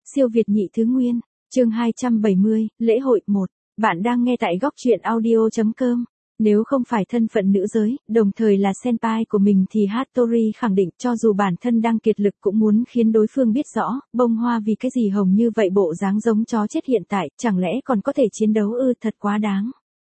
Siêu Việt nhị thứ nguyên, chương 270, lễ hội 1. Bạn đang nghe tại góc truyện audio.com. Nếu không phải thân phận nữ giới, đồng thời là senpai của mình thì Hattori khẳng định cho dù bản thân đang kiệt lực cũng muốn khiến đối phương biết rõ, bông hoa vì cái gì hồng như vậy bộ dáng giống chó chết hiện tại, chẳng lẽ còn có thể chiến đấu ư, thật quá đáng.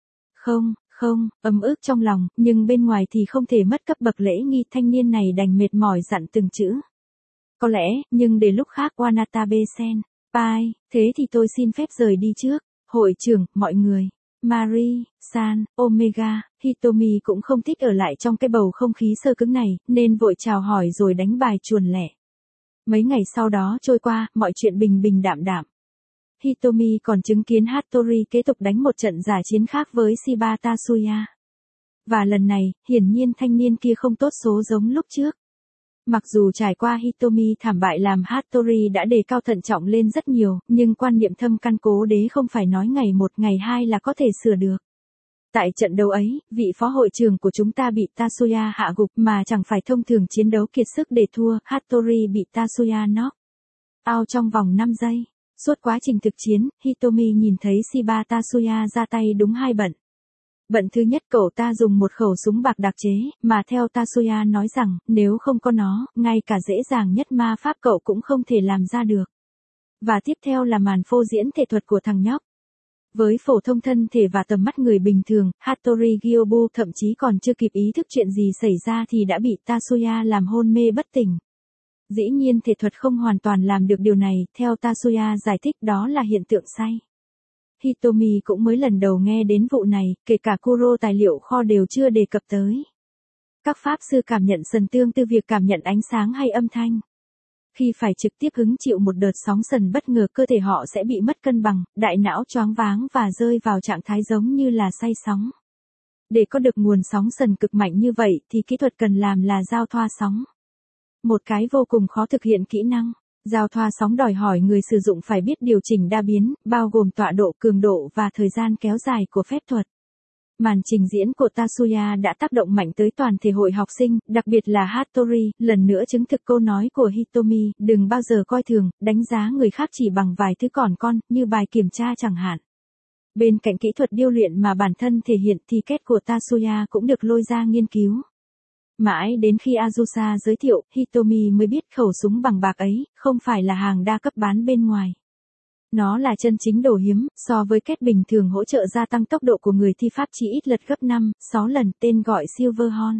Không, ấm ức trong lòng, nhưng bên ngoài thì không thể mất cấp bậc lễ nghi, thanh niên này đành mệt mỏi dặn từng chữ. Có lẽ, nhưng để lúc khác Wanatabe-sen. Pai, thế thì tôi xin phép rời đi trước. Hội trưởng, mọi người. Mari-san, Omega, Hitomi cũng không thích ở lại trong cái bầu không khí sơ cứng này, nên vội chào hỏi rồi đánh bài chuồn lẻ. Mấy ngày sau đó trôi qua, mọi chuyện bình bình đạm đạm. Hitomi còn chứng kiến Hattori kế tục đánh một trận giả chiến khác với Shiba Tatsuya. Và lần này, hiển nhiên thanh niên kia không tốt số giống lúc trước. Mặc dù trải qua Hitomi thảm bại làm Hattori đã đề cao thận trọng lên rất nhiều, nhưng quan niệm thâm căn cố đế không phải nói ngày một ngày hai là có thể sửa được. Tại trận đấu ấy, vị phó hội trưởng của chúng ta bị Tatsuya hạ gục mà chẳng phải thông thường chiến đấu kiệt sức để thua, Hattori bị Tatsuya knock out trong vòng 5 giây. Suốt quá trình thực chiến, Hitomi nhìn thấy Shiba Tatsuya ra tay đúng hai bận. Bận thứ nhất, cậu ta dùng một khẩu súng bạc đặc chế, mà theo Tatsuya nói rằng, nếu không có nó, ngay cả dễ dàng nhất ma pháp cậu cũng không thể làm ra được. Và tiếp theo là màn phô diễn thể thuật của thằng nhóc. Với phổ thông thân thể và tầm mắt người bình thường, Hattori Gyobu thậm chí còn chưa kịp ý thức chuyện gì xảy ra thì đã bị Tatsuya làm hôn mê bất tỉnh. Dĩ nhiên thể thuật không hoàn toàn làm được điều này, theo Tatsuya giải thích đó là hiện tượng say. Hitomi cũng mới lần đầu nghe đến vụ này, kể cả Kuro tài liệu kho đều chưa đề cập tới. Các pháp sư cảm nhận sần tương tự việc cảm nhận ánh sáng hay âm thanh. Khi phải trực tiếp hứng chịu một đợt sóng sần bất ngờ, cơ thể họ sẽ bị mất cân bằng, đại não choáng váng và rơi vào trạng thái giống như là say sóng. Để có được nguồn sóng sần cực mạnh như vậy thì kỹ thuật cần làm là giao thoa sóng. Một cái vô cùng khó thực hiện kỹ năng. Giao thoa sóng đòi hỏi người sử dụng phải biết điều chỉnh đa biến, bao gồm tọa độ, cường độ và thời gian kéo dài của phép thuật. Màn trình diễn của Tatsuya đã tác động mạnh tới toàn thể hội học sinh, đặc biệt là Hattori, lần nữa chứng thực câu nói của Hitomi, đừng bao giờ coi thường, đánh giá người khác chỉ bằng vài thứ còn con, như bài kiểm tra chẳng hạn. Bên cạnh kỹ thuật điêu luyện mà bản thân thể hiện thì kết của Tatsuya cũng được lôi ra nghiên cứu. Mãi đến khi Azusa giới thiệu, Hitomi mới biết khẩu súng bằng bạc ấy, không phải là hàng đa cấp bán bên ngoài. Nó là chân chính đồ hiếm, so với kết bình thường hỗ trợ gia tăng tốc độ của người thi pháp chỉ ít lật gấp 5, 6 lần, tên gọi Silverhorn.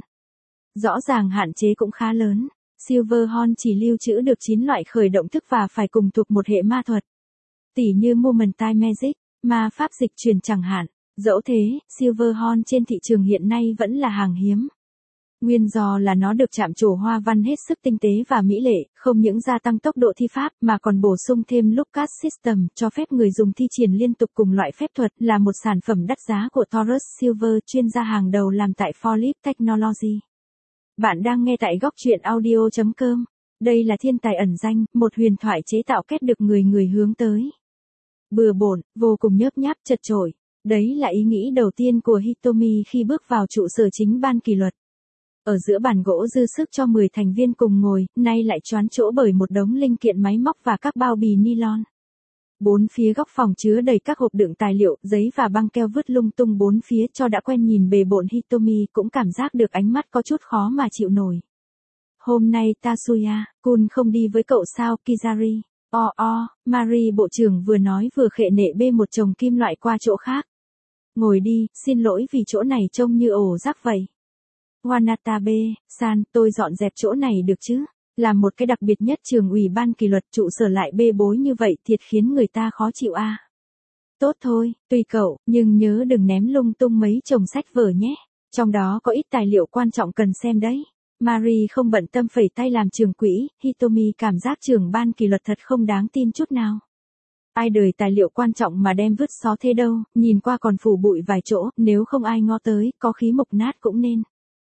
Rõ ràng hạn chế cũng khá lớn. Silverhorn chỉ lưu trữ được 9 loại khởi động thức và phải cùng thuộc một hệ ma thuật. Tỉ như Moment Time Magic, ma pháp dịch chuyển chẳng hạn. Dẫu thế, Silverhorn trên thị trường hiện nay vẫn là hàng hiếm. Nguyên do là nó được chạm trổ hoa văn hết sức tinh tế và mỹ lệ, không những gia tăng tốc độ thi pháp mà còn bổ sung thêm Lucas System cho phép người dùng thi triển liên tục cùng loại phép thuật, là một sản phẩm đắt giá của Taurus Silver, chuyên gia hàng đầu làm tại Forlip Technology. Bạn đang nghe tại góc truyện audio.com. Đây là thiên tài ẩn danh, một huyền thoại chế tạo kết được người người hướng tới. Bừa bộn, vô cùng nhớp nháp, chật chội. Đấy là ý nghĩ đầu tiên của Hitomi khi bước vào trụ sở chính ban kỷ luật. Ở giữa bàn gỗ dư sức cho 10 thành viên cùng ngồi, nay lại choán chỗ bởi một đống linh kiện máy móc và các bao bì nylon. Bốn phía góc phòng chứa đầy các hộp đựng tài liệu, giấy và băng keo vứt lung tung bốn phía, cho đã quen nhìn bề bộn Hitomi cũng cảm giác được ánh mắt có chút khó mà chịu nổi. Hôm nay Tatsuya-kun không đi với cậu sao, Kizari? Mari bộ trưởng vừa nói vừa khệ nệ bê một chồng kim loại qua chỗ khác. Ngồi đi, xin lỗi vì chỗ này trông như ổ rác vậy. Wanatabe-san, tôi dọn dẹp chỗ này được chứ? Làm một cái đặc biệt nhất trường ủy ban kỷ luật, trụ sở lại bê bối như vậy thiệt khiến người ta khó chịu à. Tốt thôi, tùy cậu, nhưng nhớ đừng ném lung tung mấy chồng sách vở nhé. Trong đó có ít tài liệu quan trọng cần xem đấy. Mari không bận tâm phẩy tay làm trưởng quỹ, Hitomi cảm giác trưởng ban kỷ luật thật không đáng tin chút nào. Ai đời tài liệu quan trọng mà đem vứt xó thế đâu, nhìn qua còn phủ bụi vài chỗ, nếu không ai ngó tới, có khí mục nát cũng nên.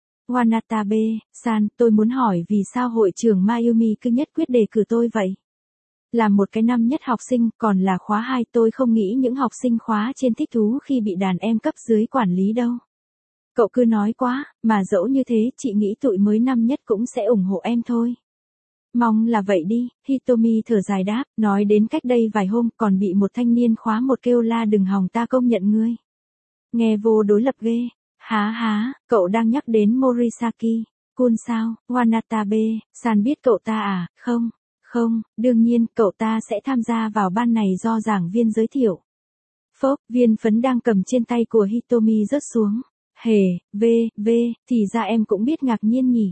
Wanatabe-san, tôi muốn hỏi vì sao hội trưởng Mayumi cứ nhất quyết đề cử tôi vậy? Làm một cái năm nhất học sinh, còn là khóa 2, tôi không nghĩ những học sinh khóa trên thích thú khi bị đàn em cấp dưới quản lý đâu. Cậu cứ nói quá, mà dẫu như thế, chị nghĩ tụi mới năm nhất cũng sẽ ủng hộ em thôi. Mong là vậy đi, Hitomi thở dài đáp, nói đến cách đây vài hôm còn bị một thanh niên khóa một kêu la đừng hòng ta công nhận ngươi. Nghe vô đối lập ghê. Há, cậu đang nhắc đến Morisaki. Kun sao, Wanatabe-san biết cậu ta à? Không, đương nhiên, cậu ta sẽ tham gia vào ban này do giảng viên giới thiệu. Phốc, viên phấn đang cầm trên tay của Hitomi rớt xuống. Hề, thì ra em cũng biết ngạc nhiên nhỉ.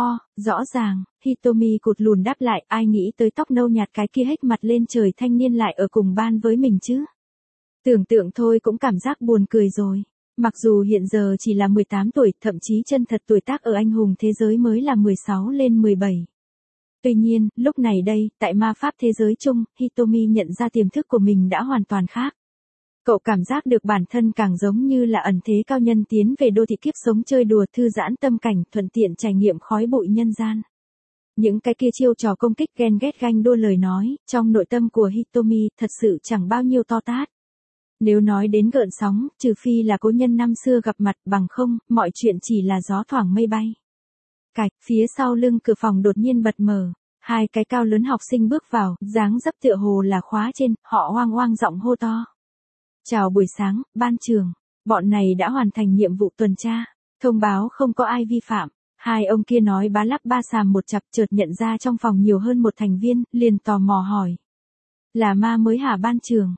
Rõ ràng, Hitomi cụt lùn đáp lại, ai nghĩ tới tóc nâu nhạt cái kia hết mặt lên trời thanh niên lại ở cùng ban với mình chứ. Tưởng tượng thôi cũng cảm giác buồn cười rồi. Mặc dù hiện giờ chỉ là 18 tuổi, thậm chí chân thật tuổi tác ở anh hùng thế giới mới là 16 lên 17. Tuy nhiên, lúc này đây, tại ma pháp thế giới chung, Hitomi nhận ra tiềm thức của mình đã hoàn toàn khác. Cậu cảm giác được bản thân càng giống như là ẩn thế cao nhân tiến về đô thị kiếp sống chơi đùa thư giãn tâm cảnh thuận tiện trải nghiệm khói bụi nhân gian. Những cái kia chiêu trò công kích ghen ghét ganh đua lời nói, trong nội tâm của Hitomi thật sự chẳng bao nhiêu to tát. Nếu nói đến gợn sóng, trừ phi là cố nhân năm xưa gặp mặt bằng không, mọi chuyện chỉ là gió thoảng mây bay. Cạch, phía sau lưng cửa phòng đột nhiên bật mở. Hai cái cao lớn học sinh bước vào, dáng dấp tựa hồ là khóa trên, họ oang oang giọng hô to. Chào buổi sáng, ban trường. Bọn này đã hoàn thành nhiệm vụ tuần tra. Thông báo không có ai vi phạm. Hai ông kia nói bá lắp ba xàm một chặp chợt nhận ra trong phòng nhiều hơn một thành viên, liền tò mò hỏi. Là ma mới hả ban trường?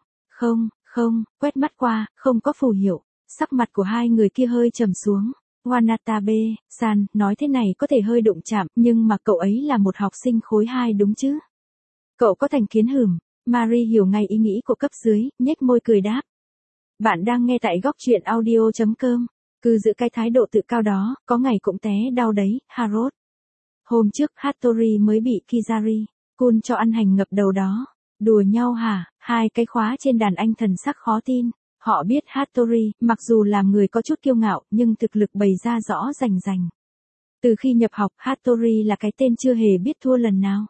Không, quét mắt qua, không có phù hiệu. Sắc mặt của hai người kia hơi trầm xuống. Wanatabe-san, nói thế này có thể hơi đụng chạm, nhưng mà cậu ấy là một học sinh khối 2 đúng chứ? Cậu có thành kiến hửm. Marie hiểu ngay ý nghĩ của cấp dưới, nhếch môi cười đáp. Bạn đang nghe tại góc truyện audio.com. Cứ giữ cái thái độ tự cao đó, có ngày cũng té đau đấy, Harold. Hôm trước Hattori mới bị Kizari, Kun cho ăn hành ngập đầu đó. Đùa nhau hả? Hai cái khóa trên đàn anh thần sắc khó tin. Họ biết Hattori, mặc dù làm người có chút kiêu ngạo, nhưng thực lực bày ra rõ rành rành. Từ khi nhập học, Hattori là cái tên chưa hề biết thua lần nào.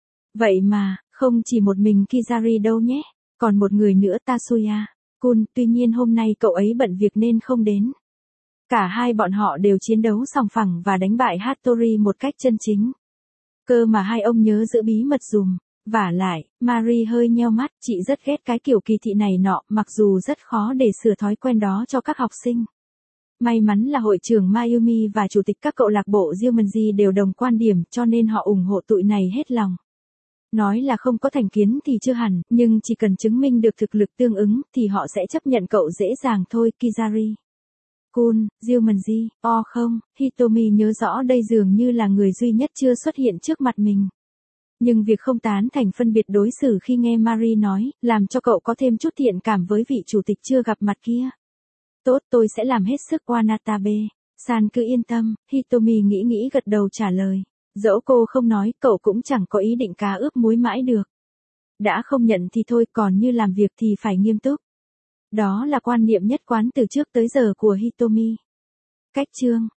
Vậy mà, không chỉ một mình Kizari đâu nhé, còn một người nữa Tatsuya. Kun, tuy nhiên hôm nay cậu ấy bận việc nên không đến. Cả hai bọn họ đều chiến đấu sòng phẳng và đánh bại Hattori một cách chân chính. Cơ mà hai ông nhớ giữ bí mật dùm. Vả lại, Marie hơi nheo mắt, chị rất ghét cái kiểu kỳ thị này nọ, mặc dù rất khó để sửa thói quen đó cho các học sinh. May mắn là hội trưởng Mayumi và chủ tịch các câu lạc bộ Ryumanji đều đồng quan điểm cho nên họ ủng hộ tụi này hết lòng. Nói là không có thành kiến thì chưa hẳn, nhưng chỉ cần chứng minh được thực lực tương ứng thì họ sẽ chấp nhận cậu dễ dàng thôi, Kizari. Kun, Ryumanji, không, Hitomi nhớ rõ đây dường như là người duy nhất chưa xuất hiện trước mặt mình. Nhưng việc không tán thành phân biệt đối xử khi nghe Marie nói, làm cho cậu có thêm chút thiện cảm với vị chủ tịch chưa gặp mặt kia. Tốt, tôi sẽ làm hết sức. Wanatabe-san cứ yên tâm, Hitomi nghĩ gật đầu trả lời. Dẫu cô không nói, cậu cũng chẳng có ý định cá ướp muối mãi được. Đã không nhận thì thôi, còn như làm việc thì phải nghiêm túc. Đó là quan niệm nhất quán từ trước tới giờ của Hitomi. Cách chương